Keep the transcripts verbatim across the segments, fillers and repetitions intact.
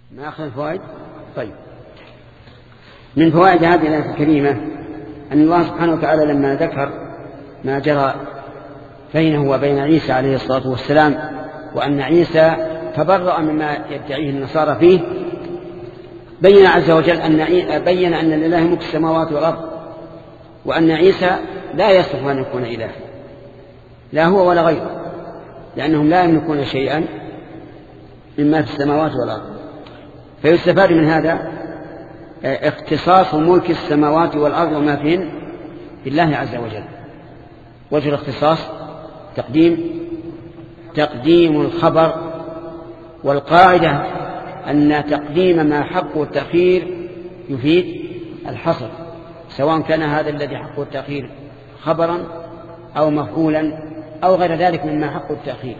ما أخذ الفوائد. طيب، من فوائد هذه الآية الكريمة أن الله سبحانه وتعالى لما ذكر ما جرى بينه وبين عيسى عليه الصلاة والسلام، وأن عيسى تبرأ مما يدعيه النصارى فيه، بين عز وجل أن بين أن لله ملك السماوات والأرض، وأن عيسى لا يصلح أن يكون إله، لا هو ولا غيره، لأنهم لا يملكون شيئا مما في السماوات والأرض. فيستفاد من هذا اختصاص ملك السماوات والأرض وما فيهن بالله عز وجل. وجه الاختصاص تقديم تقديم الخبر، والقاعدة أن تقديم ما حقه التأخير يفيد الحصر، سواء كان هذا الذي حقه التأخير خبرا أو مفعولا أو غير ذلك مما حقه التأخير.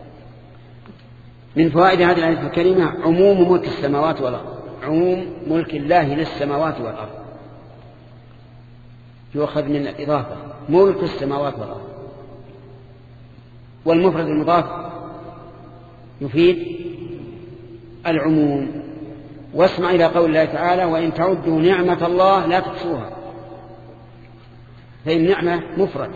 من فوائد هذه الآية الكريمة عموم ملك السماوات والأرض، عموم ملك الله للسماوات والأرض يؤخذ من الإضافة، ملك السماوات والأرض. والمفرد المضاف يفيد العموم. واسمع إلى قول الله تعالى: وإن تعدوا نعمة الله لا تحصوها. فإن نعمة مفرد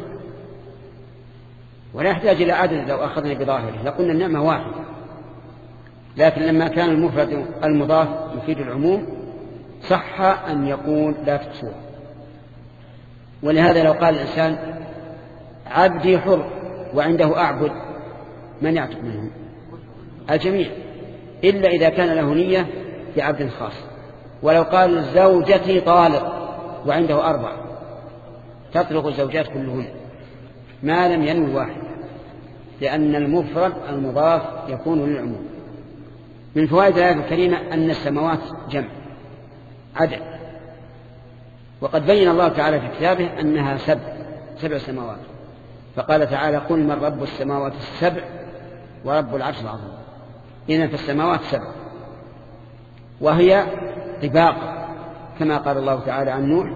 ولا يحتاج إلى عدد، لو أخذنا بظاهره لقلنا النعمة واحدة، لكن لما كان المفرد المضاف يفيد العموم صح أن يقول لا تحصوها. ولهذا لو قال الإنسان عبدي حر وعنده أعبد، من يعتق منهم؟ الجميع، إلا إذا كان له نية في عبد خاص. ولو قال زوجتي طالق وعنده أربع، تطلق الزوجات كلهن ما لم ينوي واحد، لأن المفرد المضاف يكون للعموم. من فوائد الآية الكريمة أن السماوات جمع عدد، وقد بين الله تعالى في كتابه أنها سبع سبع سماوات، فقال تعالى: قل من رب السماوات السبع ورب العرش العظيم. إذن في السماوات سبع، وهي طباق كما قال الله تعالى عن نوح.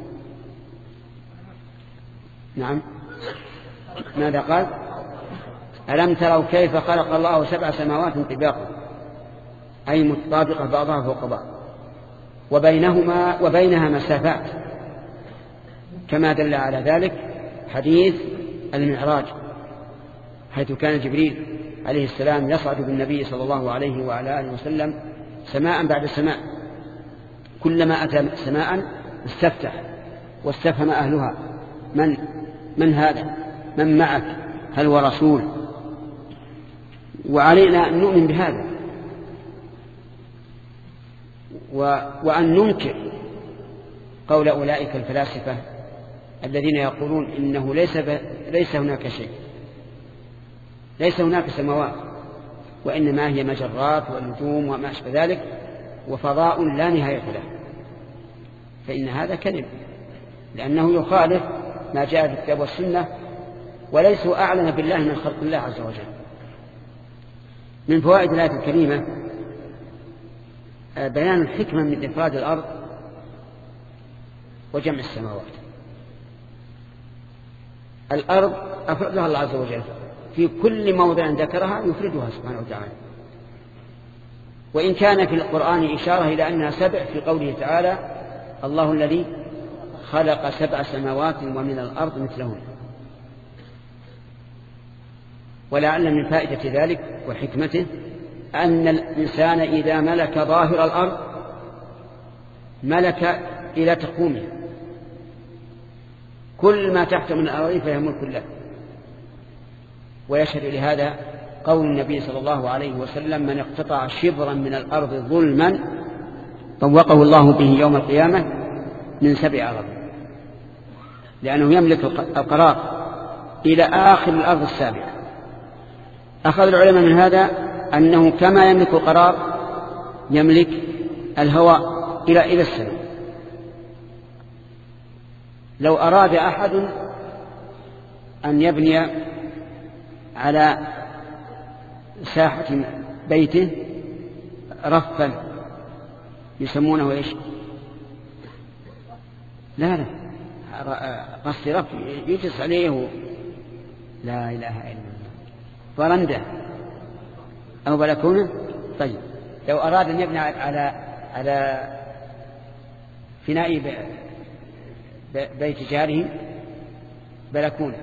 نعم، ماذا قال؟ ألم تروا كيف خلق الله سبع سماوات طباقا، أي متطابقة بعضها فوق بعض، وبينهما وبينها مسافات، كما دل على ذلك حديث المعراج، حيث كان جبريل عليه السلام يصعد بالنبي صلى الله عليه وعلى آله وسلم سماء بعد سماء، كلما أتى سماء استفتح واستفهم أهلها: من من هذا؟ من معك؟ هل هو رسول؟ وعلينا أن نؤمن بهذا، وأن ننكر قول أولئك الفلاسفة الذين يقولون إنه ليس, ليس هناك شيء، ليس هناك سماوات، وإنما هي مجرات ونجوم وما أشبه ذلك، وفضاء لا نهاية له. فإن هذا كذب، لأنه يخالف ما جاء في الكتاب والسنة، وليسوا أعلم بالله من خلق الله عز وجل. من فوائد الآية الكريمة بيان الحكمة من إفراد الأرض وجمع السماوات. الأرض أفردها الله عز وجل في كل موضع ذكرها يفردها سبحانه وتعالى، وإن كان في القرآن إشارة إلى أنها سبع في قوله تعالى: الله الذي خلق سبع سماوات ومن الأرض مثلهن. ولعل من فائدة ذلك وحكمته أن الإنسان إذا ملك ظاهر الأرض ملك إلى تقومها، كل ما تحت من الأراضي فهي ملك له. ويشهد لهذا قول النبي صلى الله عليه وسلم: من اقتطع شبرا من الأرض ظلما طوقه الله به يوم القيامة من سبع أرض، لأنه يملك القرار إلى آخر الأرض السابعة. أخذ العلماء من هذا أنه كما يملك القرار يملك الهواء إلى إلى السماء. لو أراد أحد أن يبني على ساحة بيته رفا يسمونه إيش؟ لا لا قصد رف يجلس عليه، لا إله إلا الله، فرندة أو بلكونة. طيب، لو أراد أن يبني على على فناء بيت جاره بلكونة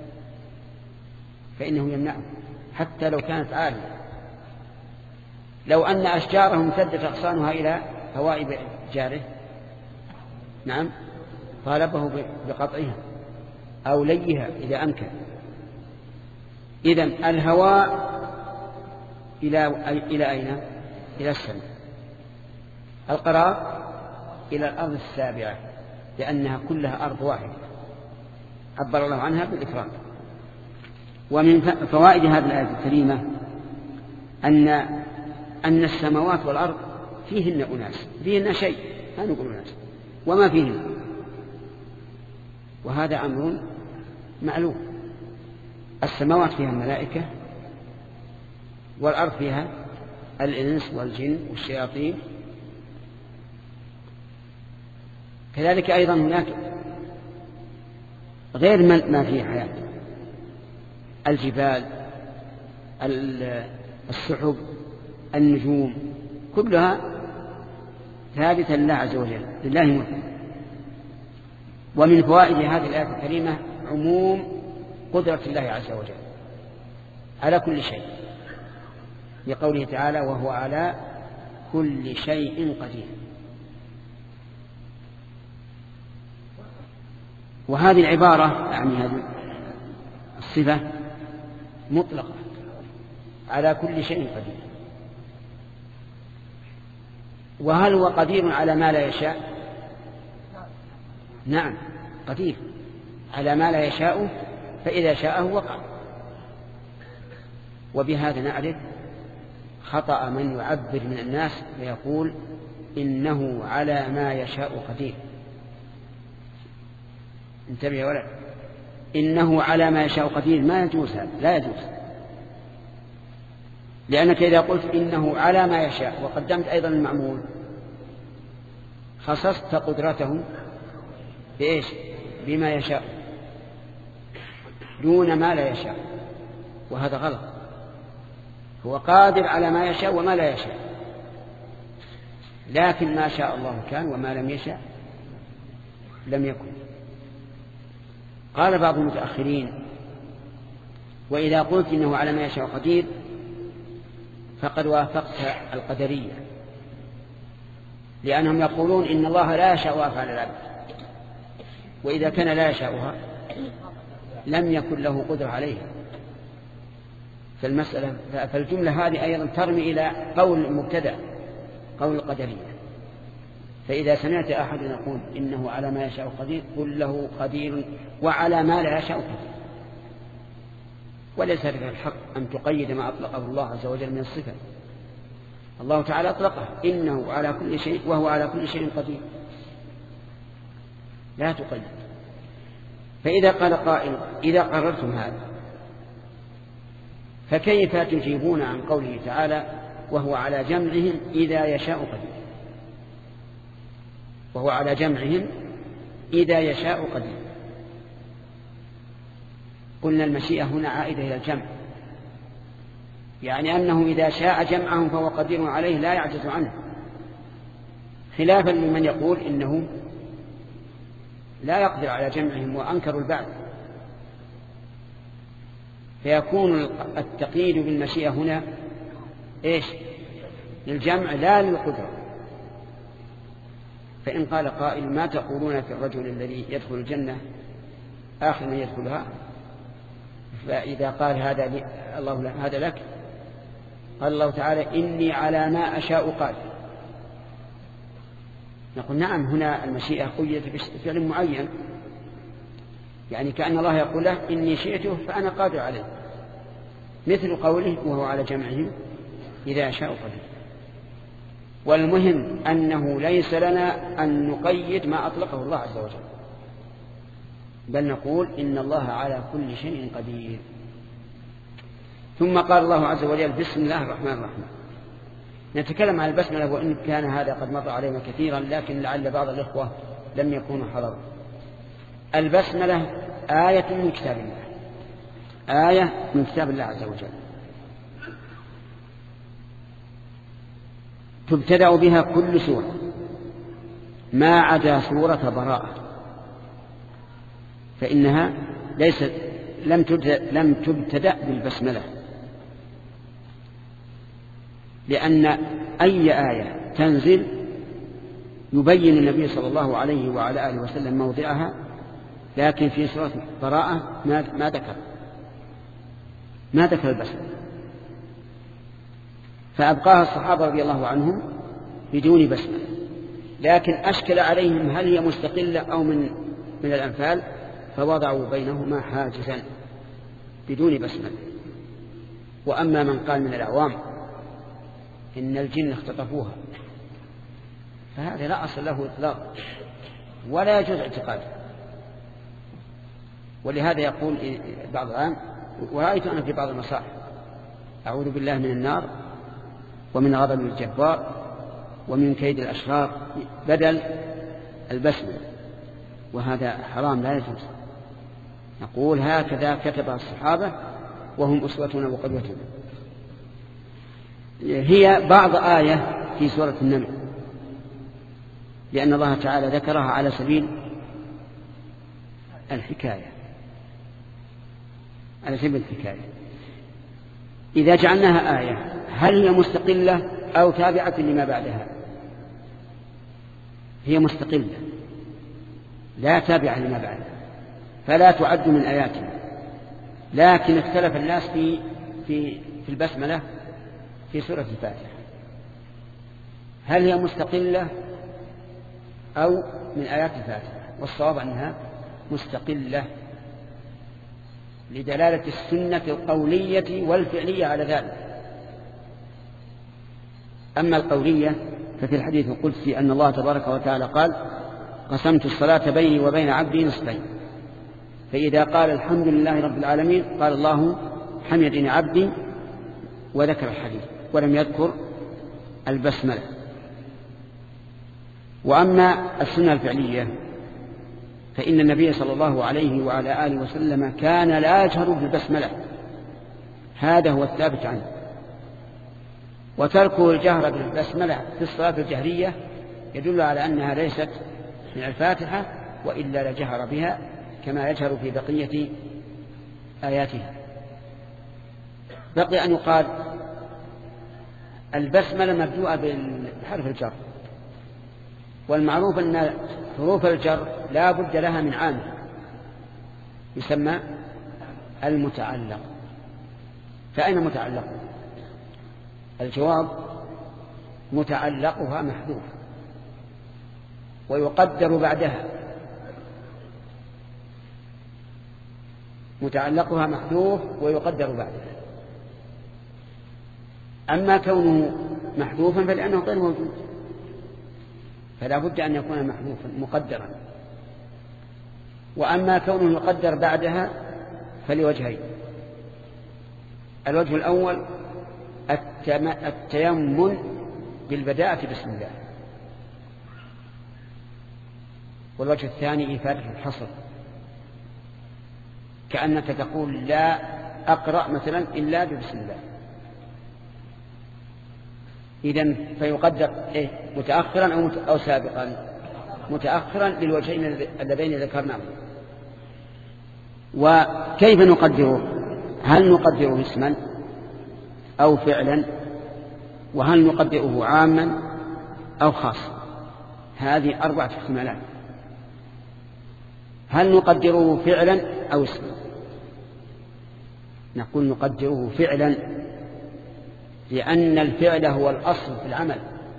فإنه يمنعه حتى لو كانت عالية. لو أن أشجاره امتدت أغصانها إلى هواء جاره نعم طالبه بقطعها أو ليها إذا أمكن. إذن الهواء إلى إلى أين؟ إلى السماء. القرار إلى الأرض السابعة لأنها كلها أرض واحدة عبر الله عنها بالإكرام. ومن فوائد هذه الآية الكريمة أن أن السماوات والأرض فيهن أناس فيهن شيء ما نقول أناس وما فيهن، وهذا أمر معلوم. السماوات فيها الملائكة والأرض فيها الإنس والجن والشياطين. كذلك أيضا هناك غير ما فيه حياة، الجبال السحب النجوم كلها ثابتة لله عز وجل لله ملك. ومن فوائد هذه الآية الكريمة عموم قدرة الله عز وجل على كل شيء لقوله تعالى وهو على كل شيء قدير. وهذه العبارة يعني هذه الصفة مطلقة على كل شيء قدير. وهل هو قدير على ما لا يشاء؟ نعم قدير على ما لا يشاء فإذا شاءه وقع. وبهذا نعرف خطأ من يعبر من الناس فيقول إنه على ما يشاء قدير. انتبه يا ولد، إنه على ما يشاء قدير ما يجوز هذا، لا يجوز. لأنك إذا قلت إنه على ما يشاء وقدمت أيضا المعمول خصصت قدرته بإيش؟ بما يشاء دون ما لا يشاء، وهذا غلط. هو قادر على ما يشاء وما لا يشاء، لكن ما شاء الله كان وما لم يشاء لم يكن. قال بعض المتأخرين وإذا قلت إنه على ما يشاء قدير فقد وافقت القدرية، لأنهم يقولون إن الله لا يشاء أفعال العبد، وإذا كان لا يشاءها لم يكن له قدرة عليها. فالمسألة فالجملة هذه أيضا ترمي إلى قول المبتدأ قول القدرية. فإذا سمعت أحد يقول إنه على ما يشاء قدير قل له قدير وعلى ما لا يشاء قدير. وليس لك الحق أن تقيد ما أطلقه الله عز وجل من الصفة. الله تعالى أطلقه إنه على كل شيء وهو على كل شيء قدير، لا تقيد. فإذا قال قائل إذا قررتم هذا فكيف تجيبون عن قوله تعالى وهو على جمعهم إذا يشاء قدير؟ وهو على جمعهم إذا يشاء قدير. قلنا المشيئة هنا عائدة إلى الجمع، يعني أنه إذا شاء جمعهم فهو قدير عليه لا يعجز عنه، خلافا لمن يقول إنه لا يقدر على جمعهم وأنكروا البعث. فيكون التقييد بالمشيئة هنا إيش؟ للجمع لا للقدرة. فإن قال قائل ما تقولون في الرجل الذي يدخل الجنة آخر من يدخلها؟ فإذا قال هذا لي الله هذا لك، قال الله تعالى إني على ما أشاء قادر. نقول نعم هنا المشيئة قيدت بفعل معين، يعني كأن الله يقول له إني شئته فأنا قادر عليه، مثل قوله وهو على جمعهم إذا شاء قدير. والمهم أنه ليس لنا أن نقيد ما أطلقه الله عز وجل، بل نقول إن الله على كل شيء قدير. ثم قال الله عز وجل بسم الله الرحمن الرحيم. نتكلم عن البسملة وإن كان هذا قد مر علينا كثيرا، لكن لعل بعض الإخوة لم يكونوا حضروا. البسملة آية من كتاب الله، آية من كتاب الله عز وجل. تبتدأ بها كل سورة ما عدا سورة براءة، فإنها ليست لم تبتدأ, لم تبتدأ بالبسملة، لأن أي آية تنزل يبين النبي صلى الله عليه وعلى آله وسلم موضعها، لكن في سورة براءة ما ذكر ما ذكر البسملة، فأبقاها الصحابة رضي الله عنهم بدون بسملة. لكن أشكل عليهم هل هي مستقلة أو من من الأنفال، فوضعوا بينهما حاجزا بدون بسملة. وأما من قال من الأعوام إن الجن اختطفوها فهذا لا أصل له إطلاق ولا يجوز اعتقاده. ولهذا يقول بعض العام، ورأيت أنا في بعض المصاحف: أعوذ بالله من النار ومن غضب الجبار ومن كيد الأشرار، بدل البسملة، وهذا حرام لا يجوز. نقول هكذا كتب الصحابة وهم أسوتنا وقدوتنا. هي بعض آية في سورة النمل، لأن الله تعالى ذكرها على سبيل الحكاية على سبيل الحكاية. إذا جعلناها آية هل هي مستقلة أو تابعة لما بعدها؟ هي مستقلة لا تابعة لما بعدها، فلا تعد من آياتنا. لكن اختلف الناس في في في البسملة في سورة الفاتحة، هل هي مستقلة أو من آيات الفاتحة؟ والصواب أنها مستقلة لدلالة السنة القولية والفعلية على ذلك. أما القولية ففي الحديث القدسي أن الله تبارك وتعالى قال: قسمت الصلاة بيني وبين عبدي نصفين، فإذا قال الحمد لله رب العالمين قال الله حمدني عبدي، وذكر الحديث ولم يذكر البسملة. وأما السنة الفعلية فإن النبي صلى الله عليه وعلى آله وسلم كان لا يجهر بالبسملة، هذا هو الثابت عنه. وتركه الجهر بالبسملة في الصلاة الجهرية يدل على أنها ليست من الفاتحة، وإلا لجهر بها كما يجهر في بقية آياتها. بقي أن يقال البسملة مبدوءة بحرف الجر، والمعروف أن حروف الجر لا بد لها من عامل يسمى المتعلق. فأين متعلق؟ الجواب: متعلقها محذوف ويقدر بعدها. متعلقها محذوف ويقدر بعدها. أما كونه محذوفا فلأنه غير موجود، فلا بد أن يكون محذوفا مقدرا. وأما كونه يقدر بعدها فلوجهين: الوجه الأول التيمم بالبداءة بسم الله، والوجه الثاني إفادة الحصر، كأنك تقول لا أقرأ مثلا إلا ببسم الله. إذن فيقدر إيه؟ متأخرا أو, أو سابقا؟ متأخرا للوجهين اللذين ذكرناهم. وكيف نقدره؟ هل نقدره اسما أو فعلا؟ وهل نقدره عاما أو خاصا؟ هذه أربعة احتمالات. هل نقدره فعلا أو اسما؟ نقول نقدره فعلا، لأن الفعل هو الأصل في العمل،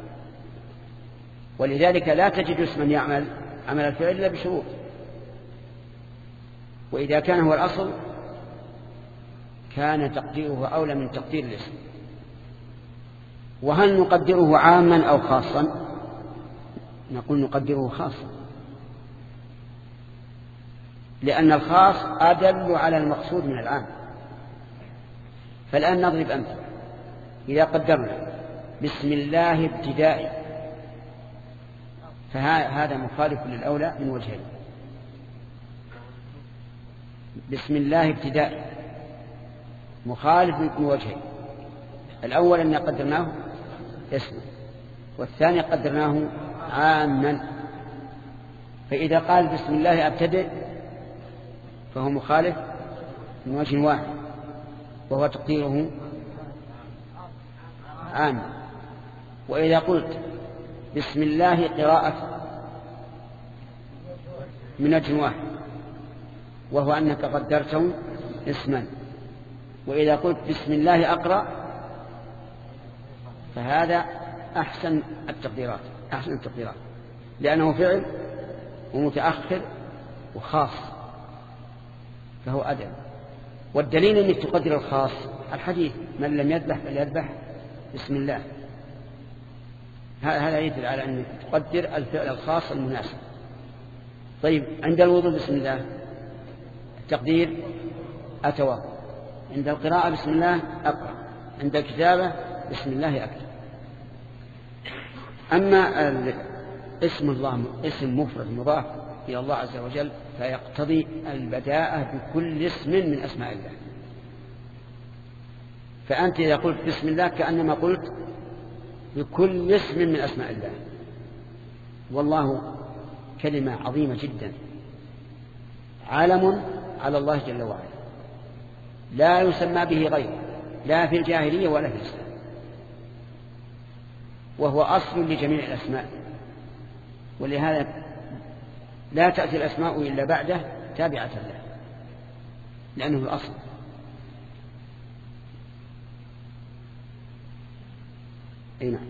ولذلك لا تجد اسما يعمل عمل الفعل إلا بشروط، وإذا كان هو الأصل كان تقديره أولى من تقدير الاسم. وهل نقدره عاما أو خاصا؟ نقول نقدره خاصا، لأن الخاص أدل على المقصود من العام. فالآن نضرب أمثلة. إذا قدرنا بسم الله ابتدائي فهذا مخالف للأولى من وجهين. بسم الله ابتدائي مخالف من وجهين: الأول أن قدرناه اسمه، والثاني قدرناه عاما. فإذا قال بسم الله أبتدئ فهو مخالف من وجه واحد، وهو تقديره عام. وإذا قلت بسم الله قراءة من وجه واحد، وهو أنك قدرته اسما. وإذا قلت بسم الله أقرأ فهذا أحسن التقديرات أحسن التقديرات لأنه فعل ومتأخر وخاص، فهو أدب. والدليل أنك تقدر الخاص الحديث من لم يذبح فليذبح بسم الله. هذا يدل على أنك تقدر الفعل الخاص المناسب. طيب عند الوضوء بسم الله التقدير أتوضأ، عند القراءة بسم الله أقرأ، عند الكتابة بسم الله أكتب. أما اسم الله اسم مفرد مضاف إلى الله عز وجل فيقتضي البداءة بكل اسم من أسماء الله. فأنت إذا قلت بسم الله كأنما قلت بكل اسم من أسماء الله. والله كلمة عظيمة جدا، علم على الله جل وعلا لا يسمى به غيره لا في الجاهلية ولا في الإسلام، وهو أصل لجميع الأسماء. ولهذا لا تأتي الأسماء إلا بعده تابعة له لأنه الأصل. أي نعم.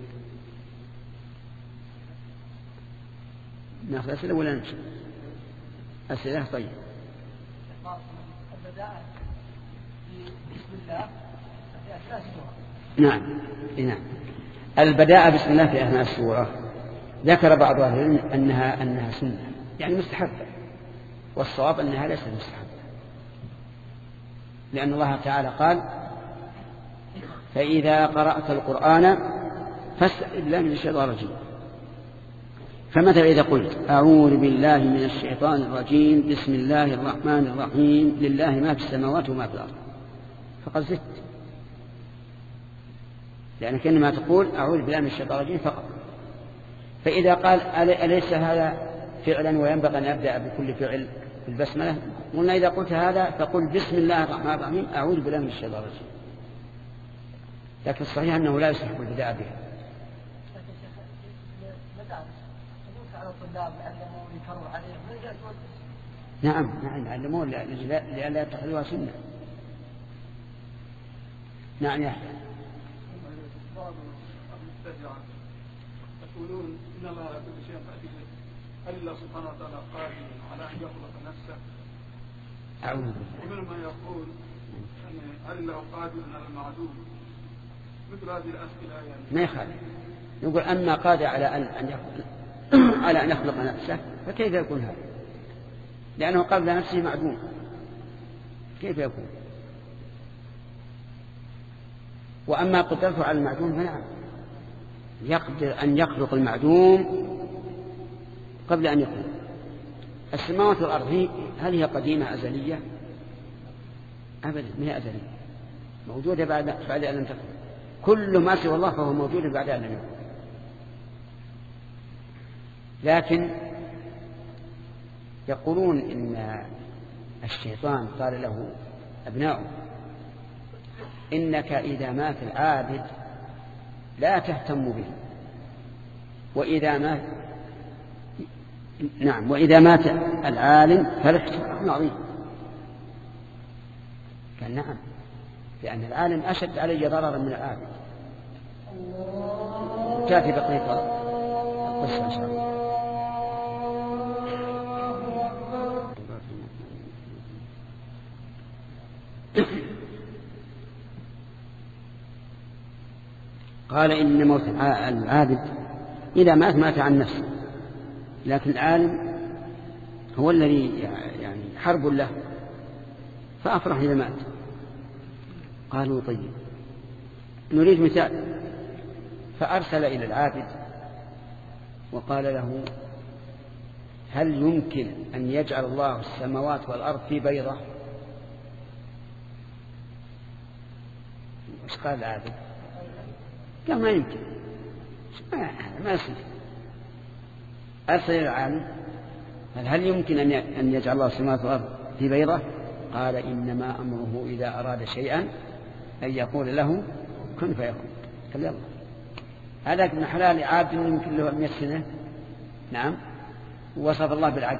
نأخذ أسئلة ولا نمشي؟ أسئلة. طيب نعم. نعم. البداءة بسم الله في أثناء السورة ذكر بعض أهل العلم أنها أنها سنة يعني مستحبة، والصواب أنها ليست مستحبة، لأن الله تعالى قال فإذا قرأت القرآن فاستعذ بالله من الشيطان الرجيم. فمثلا إذا قلت أعوذ بالله من الشيطان الرجيم بسم الله الرحمن الرحيم لله ما في السماوات وما في الأرض فقد زدت، لأن كأنما تقول أعوذ بالله من الشيطان الرجيم فقط. فإذا قال أليس هذا فعلا وينبغي أن أبدأ بكل فعل بالبسملة؟ قلنا إذا قلت هذا فقل بسم الله الرحمن الرحيم أعوذ بالله من الشيطان الرجيم. لكن الصحيح أنه لا يصح البداء بها. نعم نعم يعلمون لئلا يتخذوها سنة. نعم يا أحسن. يقولون إن الله على كل شيء قدير، هل الله سبحانه وتعالى قادر على أن يخلق نفسه؟ أعوذ بالله. ومن من يقول هل الله قادر على المعدوم؟ مثل هذه الأسئلة يعني ما يخالف. نقول أما قادر على أن أن يخلق على أن يخلق نفسه فكيف يكون هذا؟ لأنه قبل نفسه معدوم، كيف يكون؟ وأما قدرته على المعدوم فنعم يقدر أن يخلق المعدوم قبل أن يخلق. السماوات والأرض هل هي قديمة أزلية؟ أبدا ما هي أزلية، موجودة بعد بعد أن لم تكن. كل ما سوى الله فهو موجود بعد أن لم يكن. لكن يقولون إن الشيطان قال له أبناؤه إنك إذا مات العابد لا تهتم به، وإذا مات نعم وإذا مات العالم فالاحترام عظيم. قال نعم، لأن العالم أشد علي ضررا من العابد. تأتي بقية القصة إن شاء الله. قال إن موت العابد إذا مات مات عن نفسه، لكن العالم هو الذي يعني حرب له فأفرح إذا مات. قالوا طيب نريد مثال، فأرسل إلى العابد وقال له هل يمكن أن يجعل الله السماوات والأرض في بيضة؟ وش قال العابد؟ قال ما يمكن، ما يصير. أرسل العالم هل يمكن أن يجعل الله السماوات والأرض في بيضة؟ قال إنما أمره إذا أراد شيئا أن يقول له كن فيكون. قال يلا هذا ابن حلال عابد يمكن له مئة سنة. نعم. وصف الله بالعجز.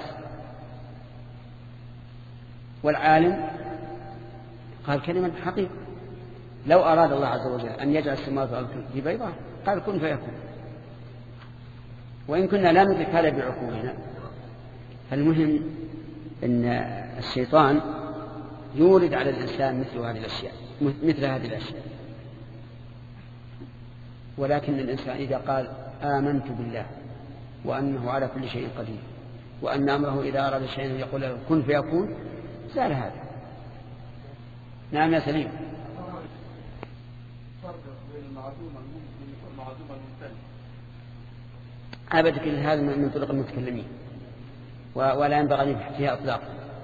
والعالم قال كلمة حقيقة لو أراد الله عز وجل أن يجعل السماوات والأرض في بيضة قال كن فيكون. وإن كنا لا ندرك هذا بعقولنا. المهم أن الشيطان يورد على الإنسان مثل هذه الأشياء مثل هذه الأشياء. ولكن الإنسان إذا قال آمنت بالله وأنه على كل شيء قدير وأن أمره إذا أراد شيئا يقول له كن فيكون زال هذا. نعم يا سليم. أبدا كل هذا من طرق المتكلمين ولا ينبغي أن يبحث فيها أطلاقا.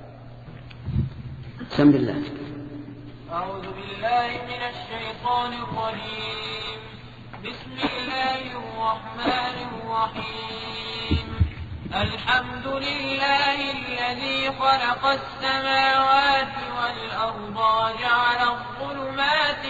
سم بالله. أعوذ بالله من الشيطان الرجيم. بسم الله الرحمن الرحيم. الحمد لله الذي خلق السماوات والأرض وجعل الظلمات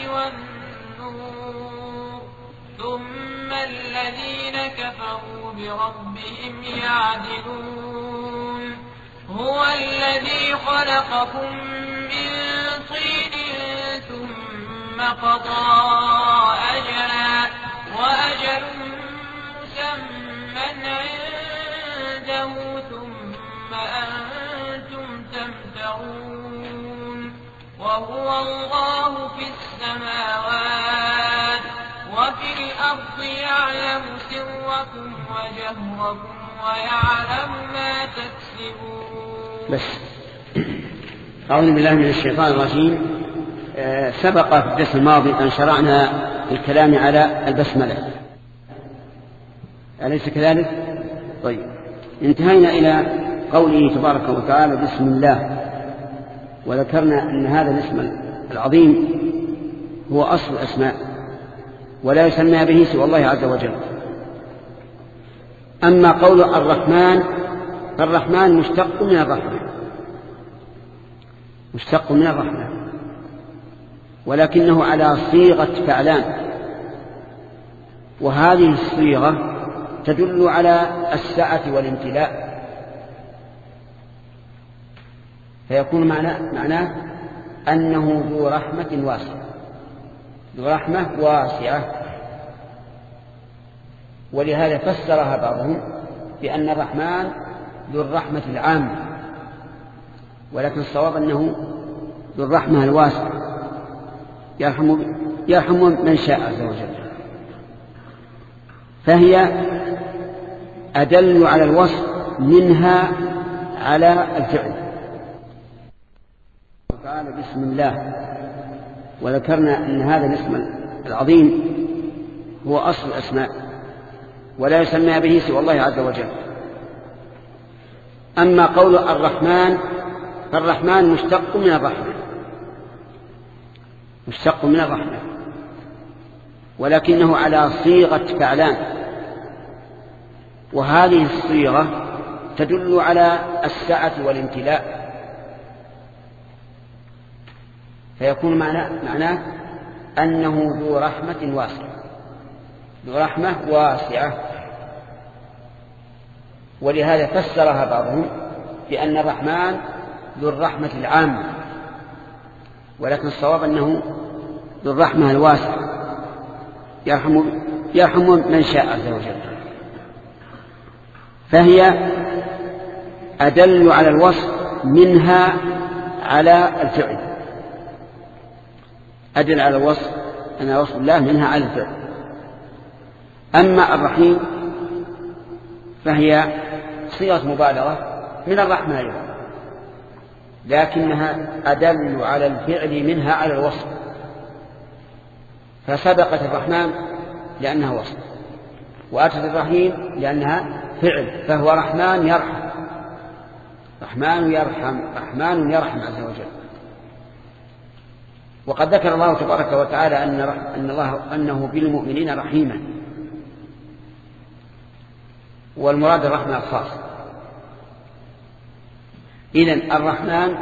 والنور ثم الذين كفروا بربهم يعدلون. هو الذي خلقكم من طين ثم قضى أجلا وأجل مسمى عنده ثم أنتم تمترون. وهو الله في السماوات وفي الأرض يعلم سركم وجهركم ويعلم ما تكسبون. بس أعوذ بالله من الشيطان الرجيم. آه سبق في الدرس الماضي أن شرعنا في الكلام على البسملة أليس كذلك؟ طيب انتهينا إلى قوله تبارك وتعالى بسم الله وذكرنا أن هذا الاسم العظيم هو أصل الأسماء ولا يسمى به سوى الله عز وجل. أما قول الرحمن فالرحمن مشتق من الرحمة مشتق من الرحمة ولكنه على صيغة فعلان وهذه الصيغة تدل على السعة والامتلاء فيكون معناه, معناه أنه ذو رحمة واسعة ذو رحمة واسعة. ولهذا فسرها بعضهم بأن الرحمن ذو الرحمة العامة ولكن الصواب أنه ذو الرحمة الواسعة يرحم, يرحم من شاء عز وجل. فهي أدل على الوصف منها على الفعل. قال بسم الله وذكرنا أن هذا الاسم العظيم هو أصل الأسماء ولا يسمى به سوى الله عز وجل. أما قول الرحمن فالرحمن مشتق من الرحمة مشتق من الرحمة ولكنه على صيغة فعلان وهذه الصيغة تدل على السعة والامتلاء فيكون معناه, معناه أنه ذو رحمة واسعة ذو رحمة واسعة. ولهذا فسرها بعضهم بأن الرحمن ذو الرحمة العامة ولكن الصواب أنه ذو الرحمة الواسعة يرحم, يرحم من شاء عز وجل. فهي أدل على الوصف منها على الفعل أدل على الوصف أن وصف الله منها على الفعل. أما الرحيم فهي صيغة مبالغة من الرحمة أيضا لكنها أدل على الفعل منها على الوصف فسبقت الرحمن لأنها وصف وأتت الرحيم لأنها فعل فهو رحمن يرحم رحمن يرحم رحمن يرحم عز وجل. وقد ذكر الله تبارك وتعالى أن, أن الله أنه بالمؤمنين رحيما والمراد الرحمة الخاصة. إذن الرحمن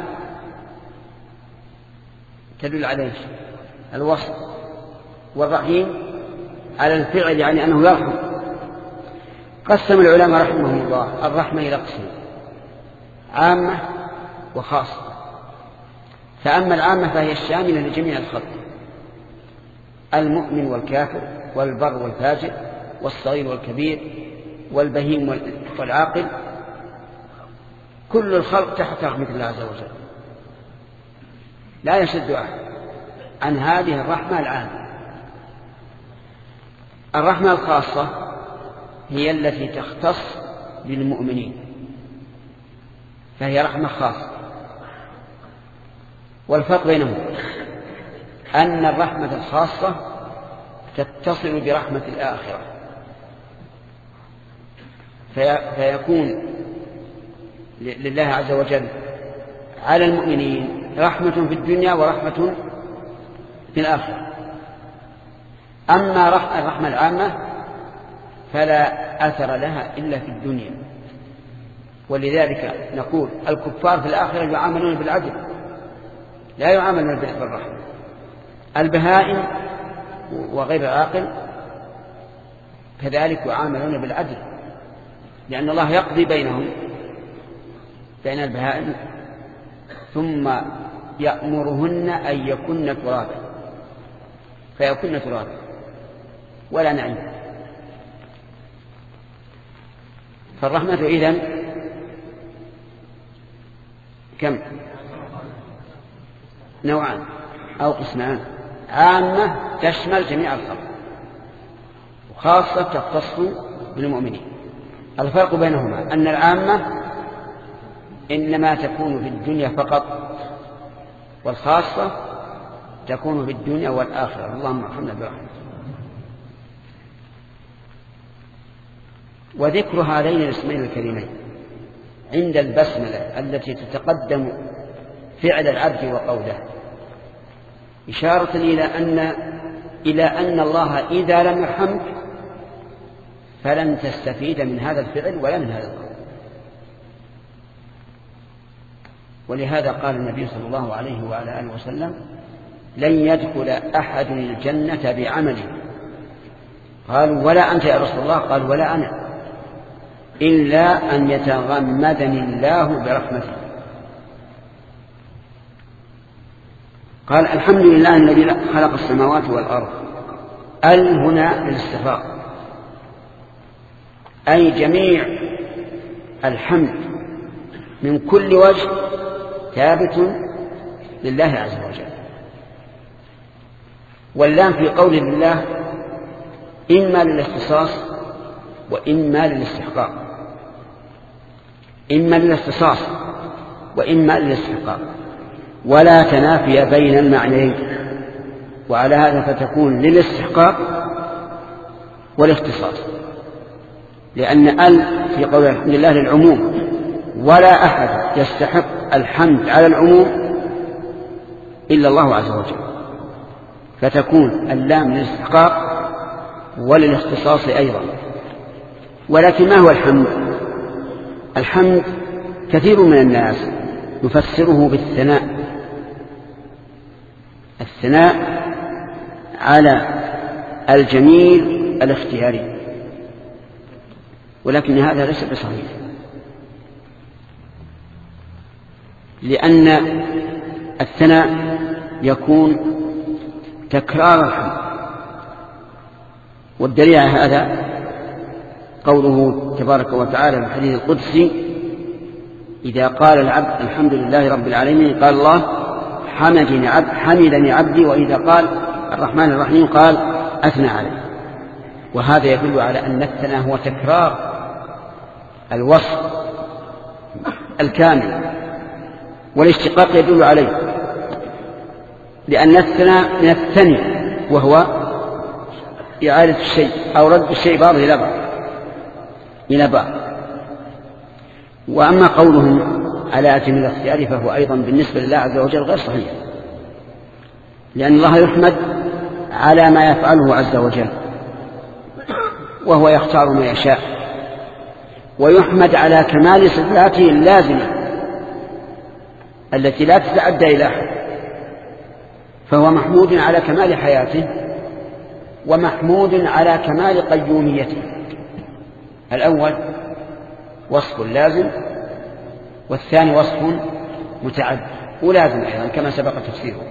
تدل عليه الوصف، والرحيم على الفعل، يعني أنه يرحم. قسم العلماء رحمهم الله الرحمة إلى قسمين: عامة وخاصة. فأما العامة فهي الشاملة لجميع الخلق، المؤمن والكافر والبر والفاجر والصغير والكبير والبهيم والعاقل، كل الخلق تحت رحمة الله عز وجل، لا يشد أحد عن هذه الرحمة العامة. الرحمة الخاصة هي التي تختص بالمؤمنين، فهي رحمة خاصة. والفرق بينهم أن الرحمة الخاصة تتصل برحمة الآخرة، في فيكون لله عز وجل على المؤمنين رحمة في الدنيا ورحمة في الآخرة. أما الرحمة العامة فلا أثر لها إلا في الدنيا، ولذلك نقول الكفار في الآخرة يعاملون بالعدل، لا يعاملون بالرحمة. البهائم وغير العاقل كذلك يعاملون بالعدل، لأن الله يقضي بينهم بين البهائم ثم يأمرهن أن يكن ترابا فيكن ترابا ولا نعيم. فالرحمة إذن كم؟ نوعان أو قسمان: عامة تشمل جميع الخلق، وخاصة تختص بالمؤمنين. الفرق بينهما أن العامة إنما تكون في الدنيا فقط، والخاصة تكون في الدنيا والآخرة. اللهم ارحمنا برحمتك. وذكر هذين الاسمين الكريمين عند البسملة التي تتقدم فعل العبد وقوله إشارة إلى أن إلى أن الله إذا لم يرحمك فلن تستفيد من هذا الفعل ولا من هذا القول. ولهذا قال النبي صلى الله عليه وعلى آله وسلم: لن يدخل أحد الجنة بعمله. قالوا: ولا أنت يا رسول الله؟ قال: ولا أنا، إلا أن يتغمدني الله برحمته. قال: الحمد لله الذي خلق السماوات والأرض. ال هنا للاستغراق، أي جميع الحمد من كل وجه ثابت لله عز وجل. واللام في قول الله إما للاختصاص وإما للاستحقاق، إما للاختصاص وإما للاستحقاق، ولا تنافي بين المعنيين، وعلى هذا فتكون للاستحقاق والاختصاص، لأن ال في قول الحمد لله للعموم، ولا أحد يستحق الحمد على العموم إلا الله عز وجل، فتكون اللام للاستحقاق وللاختصاص أيضا. ولكن ما هو الحمد؟ الحمد كثير من الناس يفسره بالثناء، الثناء على الجميل الاختياري، ولكن هذا ليس بصحيح، لأن الثناء يكون تكرار الحمد، والدليل على هذا قوله تبارك وتعالى في الحديث القدسي: إذا قال العبد الحمد لله رب العالمين قال الله حمدني عبد حمدني عبدي، وإذا قال الرحمن الرحيم قال أثنى عليه. وهذا يدل على أن الثناء هو تكرار الوصف الكامل، والاشتقاق يدل عليه، لأن الثناء من الثني وهو إعادة الشيء أو رد الشيء بعض إلى بعض إلى بعض. وأما قولهم على أتم الاختيار فهو أيضا بالنسبة لله عز وجل غير صحيح، لأن الله يحمد على ما يفعله عز وجل، وهو يختار ما يشاء، ويحمد على كمال صفاته اللازمة التي لا تتعدى إلى أحد، فهو محمود على كمال حياته ومحمود على كمال قيوميته. الأول وصف لازم، والثاني وصف متعدي ولازم أيضا كما سبق تفسيره.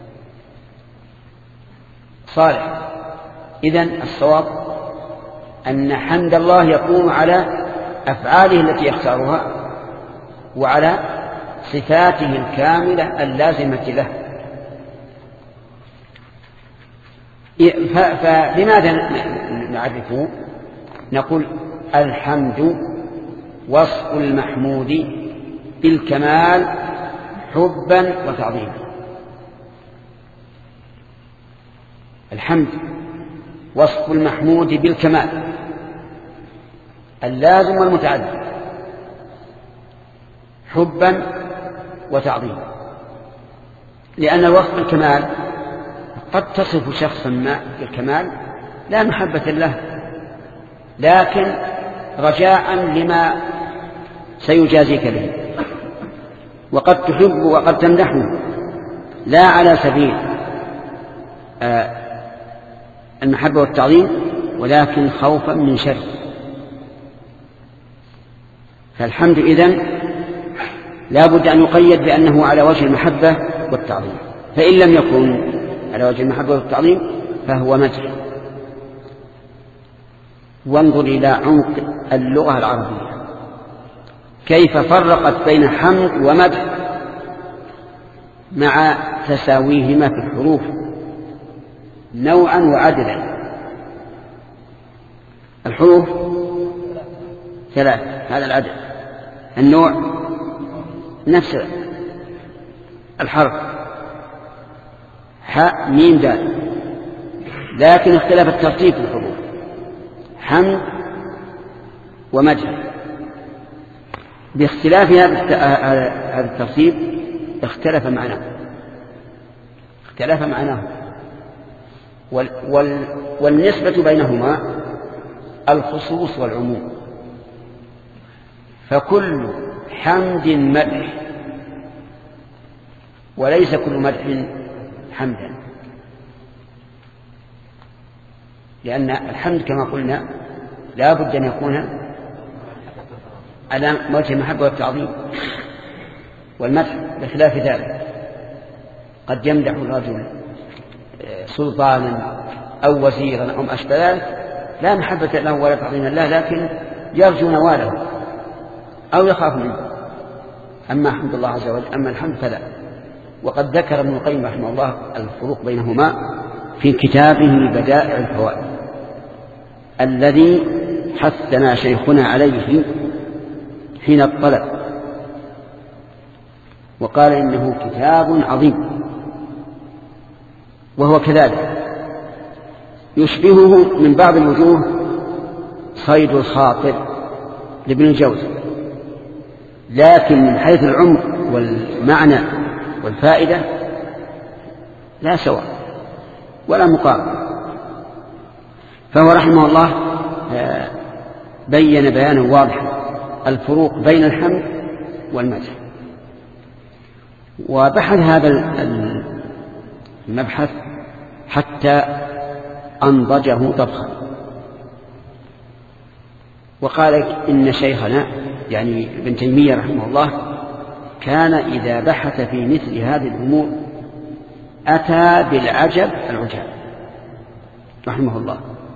صالح. إذن الصواب أن حمد الله يكون على أفعاله التي يختارها وعلى صفاته الكاملة اللازمة له. فلماذا نعرفه؟ نقول الحمد وصف المحمود بالكمال حبا وتعظيما. الحمد وصف المحمود بالكمال اللازم والمتعدي حبا وتعظيما، لأن الوصف بالكمال قد تصف شخصا ما بالكمال لا محبة له، لكن رجاء لما سيجازيك به، وقد تحب وقد تمدحه لا على سبيل المحبة والتعظيم ولكن خوفا من شر. فالحمد إذن لا بد أن يقيد بأنه على وجه المحبة والتعظيم، فإن لم يكن على وجه المحبة والتعظيم فهو مدح. وانظر إلى عمق اللغة العربية كيف فرقت بين حمد ومدح مع تساويهما في الحروف نوعا وعددا. الحروف ثلاث، هذا العدد. النوع نفس الحرف حاء ميم دال، لكن اختلف الترتيب في الحروف. حمد ومدح باختلاف هذا الترتيب اختلف معناه اختلف معناه وال وال والنسبة بينهما الخصوص والعموم. فكل حمد مدح وليس كل مدح حمدا، لأن الحمد كما قلنا لا بد أن يكون على وجه المحبة والتعظيم، والمدح بخلاف ذلك. قد يمدح الرجل سلطانا أو وزيرا أو أشبه ذلك لا محبة له ولا تعظيم له، لكن يرجو نواله أو يخاف منه. أما حمد الله عز وجل أما الحمد فلا. وقد ذكر ابن القيم رحمه الله الفروق بينهما في كتابه بدائع الفوائد الذي حثنا شيخنا عليه حين الطلب، وقال إنه كتاب عظيم، وهو كذلك يشبهه من بعض الوجوه صيد الخاطر لابن الجوزي، لكن من حيث العمق والمعنى والفائدة لا سواء ولا مقارنة. فهو رحمه الله بين بيانا واضحا الفروق بين الحمد والمدح، وبحث هذا المبحث حتى أنضجه طبخا، وقال إن شيخنا يعني ابن تيمية رحمه الله كان إذا بحث في مثل هذه الأمور أتى بالعجب العجاب رحمه الله،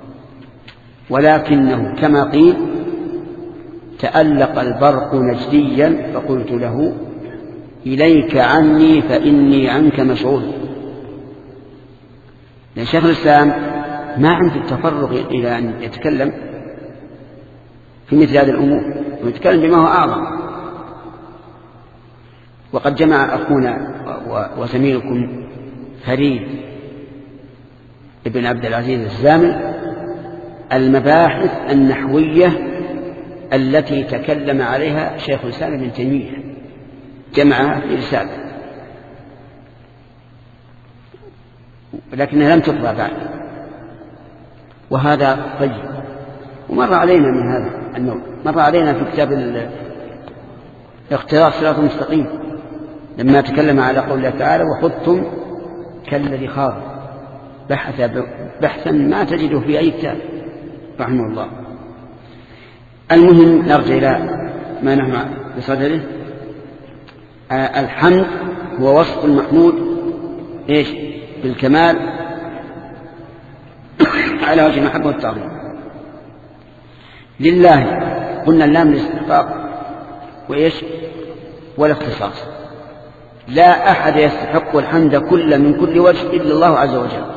ولكنه كما قيل تألق البرق نجديا فقلت له إليك عني فإني عنك مشغول. لأن شيخ الإسلام ما عنده التفرغ إلى أن يتكلم في مثل هذه الأمور، ويتكلم بما هو أعظم. وقد جمع أخونا وزميلكم فريد ابن عبد العزيز الزامل المباحث النحوية التي تكلم عليها شيخ الإسلام ابن تيمية، جمعها في رسالة لكنها لم تطبع بعد، وهذا طيب ومر علينا من هذا النوع، مر علينا في كتاب اقتراء الصراط المستقيم لما تكلم على قول الله تعالى وخذتم كالذي خاض بحث بحثا ما تجده في أي كتاب رحمه الله. المهم نرجع إلى ما نحن بصدره. آه الحمد هو وصف المحمود إيش بالكمال على وجه المحبة والتعظيم لله. قلنا اللام للاستحقاق وإيش والاختصاص. لا أحد يستحق الحمد كل من كل وجه إلا الله عز وجل.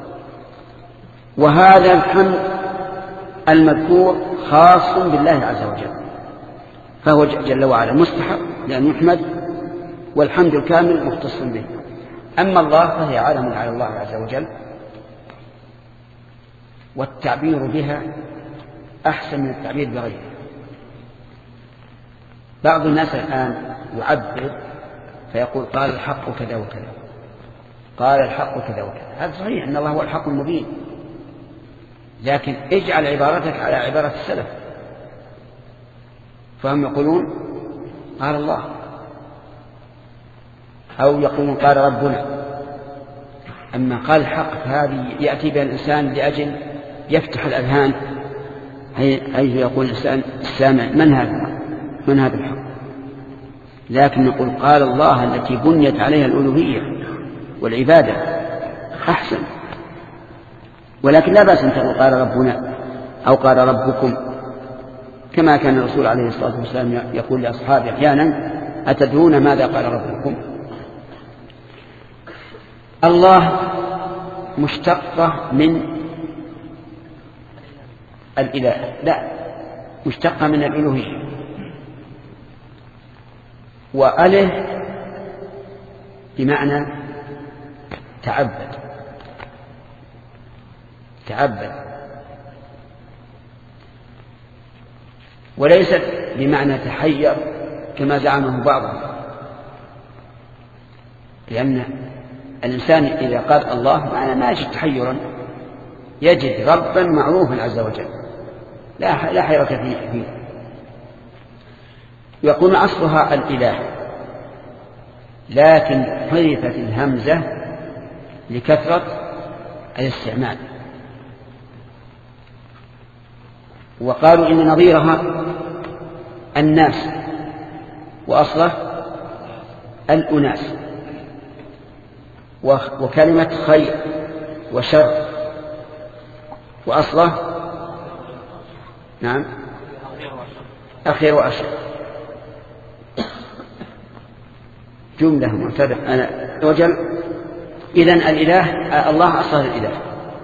وهذا الحمد المذكور خاص بالله عز وجل، فهو جل وعلا مستحق لأن يحمد، والحمد الكامل مختص به. أما الله فهي عالم على الله عز وجل، والتعبير بها أحسن من التعبير بغيره. بعض الناس الآن يعبر فيقول قال الحق كذا وكذا، قال الحق كذا وكذا. هذا صحيح أن الله هو الحق المبين، لكن اجعل عبارتك على عبارة السلف، فهم يقولون قال الله، أو يقولون قال ربنا. أما قال الحق فهذه يأتي بها الإنسان لأجل يفتح الأذهان، حيث يقول الإنسان السامع من هذا من هذا الحق. لكن نقول قال الله التي بنيت عليها الألوهية والعبادة أحسن. ولكن لا بأس أن تقول قال ربنا أو قال ربكم، كما كان الرسول عليه الصلاة والسلام يقول لأصحابه أحيانا أتدرون ماذا قال ربكم. الله مشتقة من الإله، لا، مشتقة من الألوهية. وأله بمعنى تعبد تعبد وليست بمعنى تحير كما زعمه بعضهم، لأن الإنسان إذا قال الله معنى ما يجد تحيرا، يجد ربا معروفا عز وجل لا لا حيرة فيه. يكون أصلها الإله، لكن حذفت الهمزة لكثرة الاستعمال، وقالوا إن نظيرها الناس، وأصله الأناس، وكلمة خير وشر وأصله نعم أخير وأشر، جملة معترف أنا وجل. إذن الإله الله أصله الإله،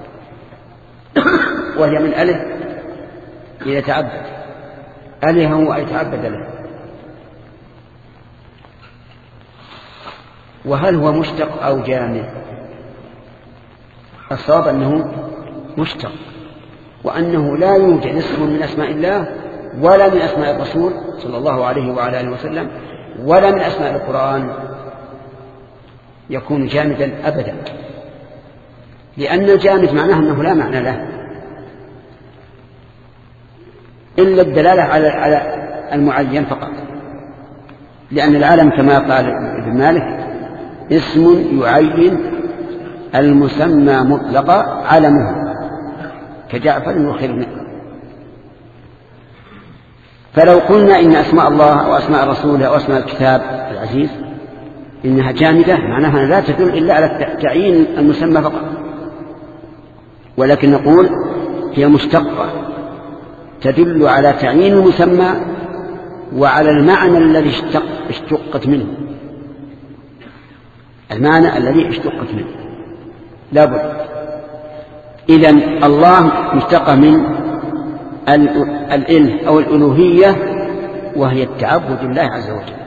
وهي من أله إذا تعبد، أله هو يتعبد له. وهل هو مشتق أو جامد؟ الصواب أنه مشتق، وأنه لا يوجد اسم من أسماء الله ولا من أسماء الرسول صلى الله عليه وعلى آله وسلم ولا من أسماء القرآن يكون جامدا أبدا، لأن الجامد معناه أنه لا معنى له إلا الدلالة على المعين فقط، لأن العالم كما قال ابن مالك اسم يعين المسمى مطلقا علمه كجعفر وخير. فلو قلنا إن أسماء الله وأسماء الرسول وأسماء الكتاب العزيز إنها جامدة، معناها لا تدل إلا على تعيين المسمى فقط، ولكن نقول هي مشتقة تدل على تعيين المسمى وعلى المعنى الذي اشتق اشتقت منه، المعنى الذي اشتقت منه لا بد. إذن الله مشتقة من الإله أو الألوهية، وهي التعبد لله عز وجل.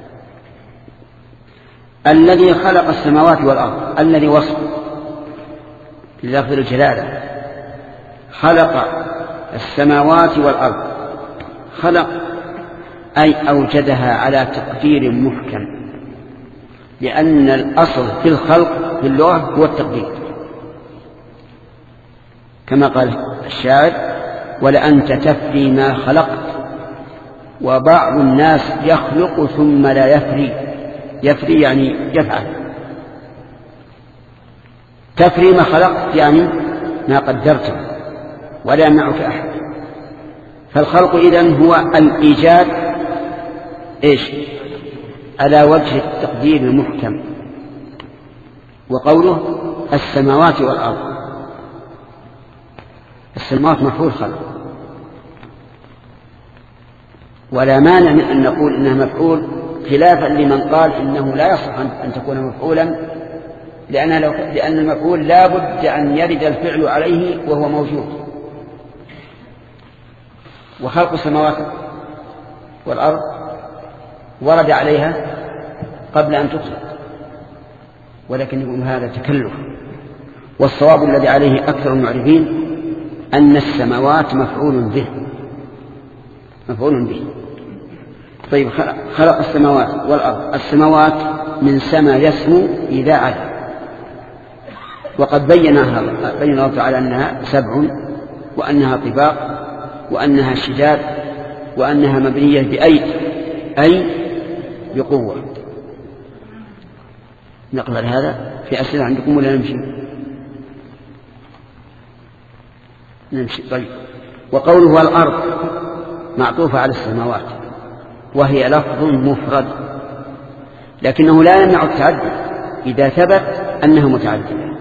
الذي خلق السماوات والأرض، الذي وصف للفظ الجلالة، خلق السماوات والأرض، خلق أي أوجدها على تقدير محكم، لأن الأصل في الخلق في اللغة هو التقدير، كما قال الشاعر ولأنت تفري ما خلقت، وبعض الناس يخلق ثم لا يفري. يفري يعني يفعل. تفري ما خلقت يعني ما قدرته ولا يمنعك أحد. فالخلق إذن هو الإيجاد إيش على وجه التقدير المحكم. وقوله السماوات والأرض، السماوات مفعول خلق، ولا مانع من أن نقول إنها مفعول، خلافا لمن قال إنه لا يصح أن تكون مفعولا، لأن, لو لأن المفعول لا بد أن يرد الفعل عليه وهو موجود. وخلق السماوات والأرض ورد عليها قبل أن تخلق، ولكن يقول هذا تكلف. والصواب الذي عليه أكثر المعرفين أن السماوات مفعول به، مفعول به. طيب، خلق السماوات والأرض. السماوات من سما يسمو إذا علا، وقد بينها بين الله تعالى أنها سبع، وأنها طباق، وأنها شداد، وأنها مبنية بأيد أي بقوة. نقبل هذا في أسئلة عندكم ولا نمشي؟ نمشي. طيب. وقوله والأرض معطوفة على السماوات، وهي لفظ مفرد، لكنه لا يمنع التعدد إذا ثبت أنها متعددة.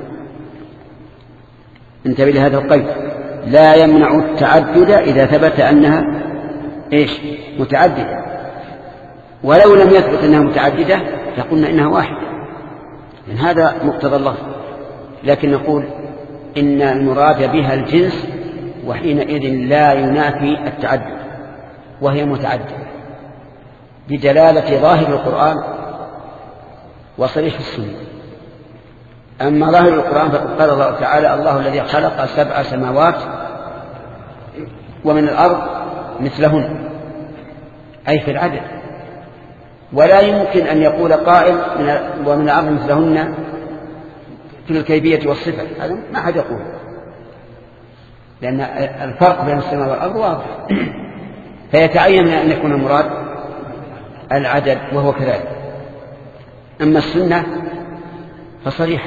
انتبه لهذا القيد، لا يمنع التعدد إذا ثبت أنها إيش متعددة. ولو لم يثبت أنها متعددة فقلنا إنها واحدة، لأن هذا مقتضى اللفظ. لكن نقول إن المراد بها الجنس، وحينئذ لا ينافي التعدد، وهي متعددة بدلالة ظاهر القرآن وصريح السنة. أما ظاهر القرآن فقد قال الله تعالى الله الذي خلق سبع سماوات ومن الأرض مثلهن، أي في العدد. ولا يمكن أن يقول قائل ومن الأرض مثلهن في الكيفية والصفة، هذا ما حد يقول، لأن الفرق بين السماء والأرض واضح. فيتعين أن يكون المراد العدد، وهو كذلك. أما السنة فصريحة.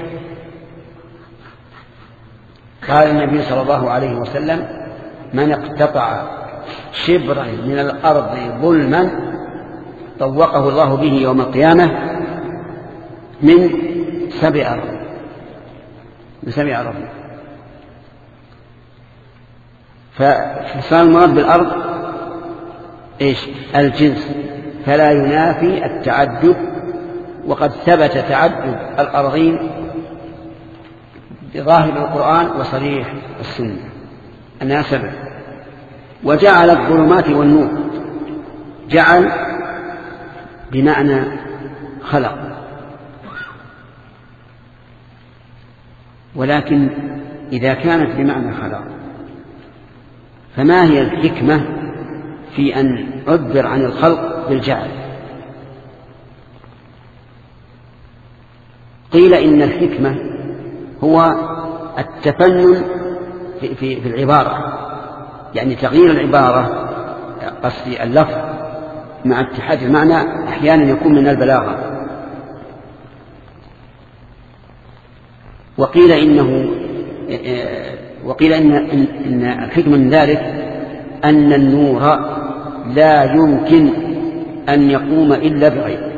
قال النبي صلى الله عليه وسلم من اقتطع شبرا من الأرض ظلما طوقه الله به يوم القيامة من سبع أرض، من سبع أرض. فصار المراد بالأرض إيش الجنس، فلا ينافي التعدد. وقد ثبت تعدد الأرضين بظاهر القرآن وصريح السنة أنها سبع. وجعل الظلمات والنور، جعل بمعنى خلق، ولكن إذا كانت بمعنى خلق فما هي الحكمة في أن عبر عن الخلق بالجعل؟ قيل إن الحكمة هو التفنن في, في, في العبارة، يعني تغيير العبارة، قصدي اللفظ مع اتحاد المعنى أحيانا يكون من البلاغة. وقيل إنه وقيل إن, إن الحكمة من ذلك أن النور لا يمكن أن يقوم إلا بغيره.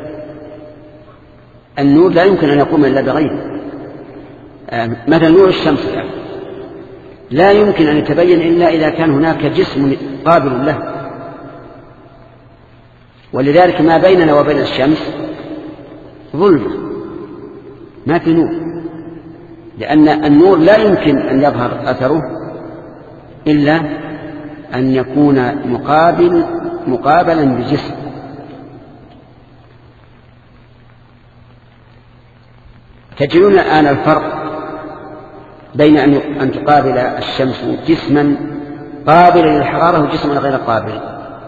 النور لا يمكن أن يقوم إلا بغيره. مثل نور الشمس يعني لا يمكن أن يتبين إلا إذا كان هناك جسم قابل له. ولذلك ما بيننا وبين الشمس ظلمة، ما في نور، لأن النور لا يمكن أن يظهر أثره إلا أن يكون مقابل مقابلا بجسم. تجدون الآن الفرق بين أن تقابل الشمس جسما قابلا للحرارة وجسما غير قابل،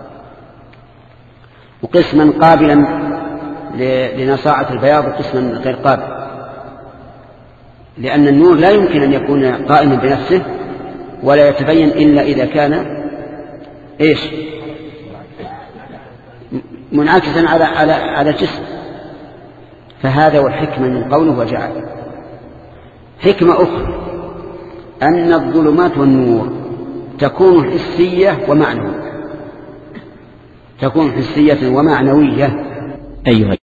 وقسما قابلا لنصاعة البياض وقسما غير قابل، لأن النور لا يمكن أن يكون قائما بنفسه ولا يتبين إلا إذا كان إيش منعكسا على على على الجسم. فهذا هو الحكمة من قوله وجعل. حكمة أخرى أن الظلمات والنور تكون حسية ومعنوية، تكون حسية ومعنوية. أيها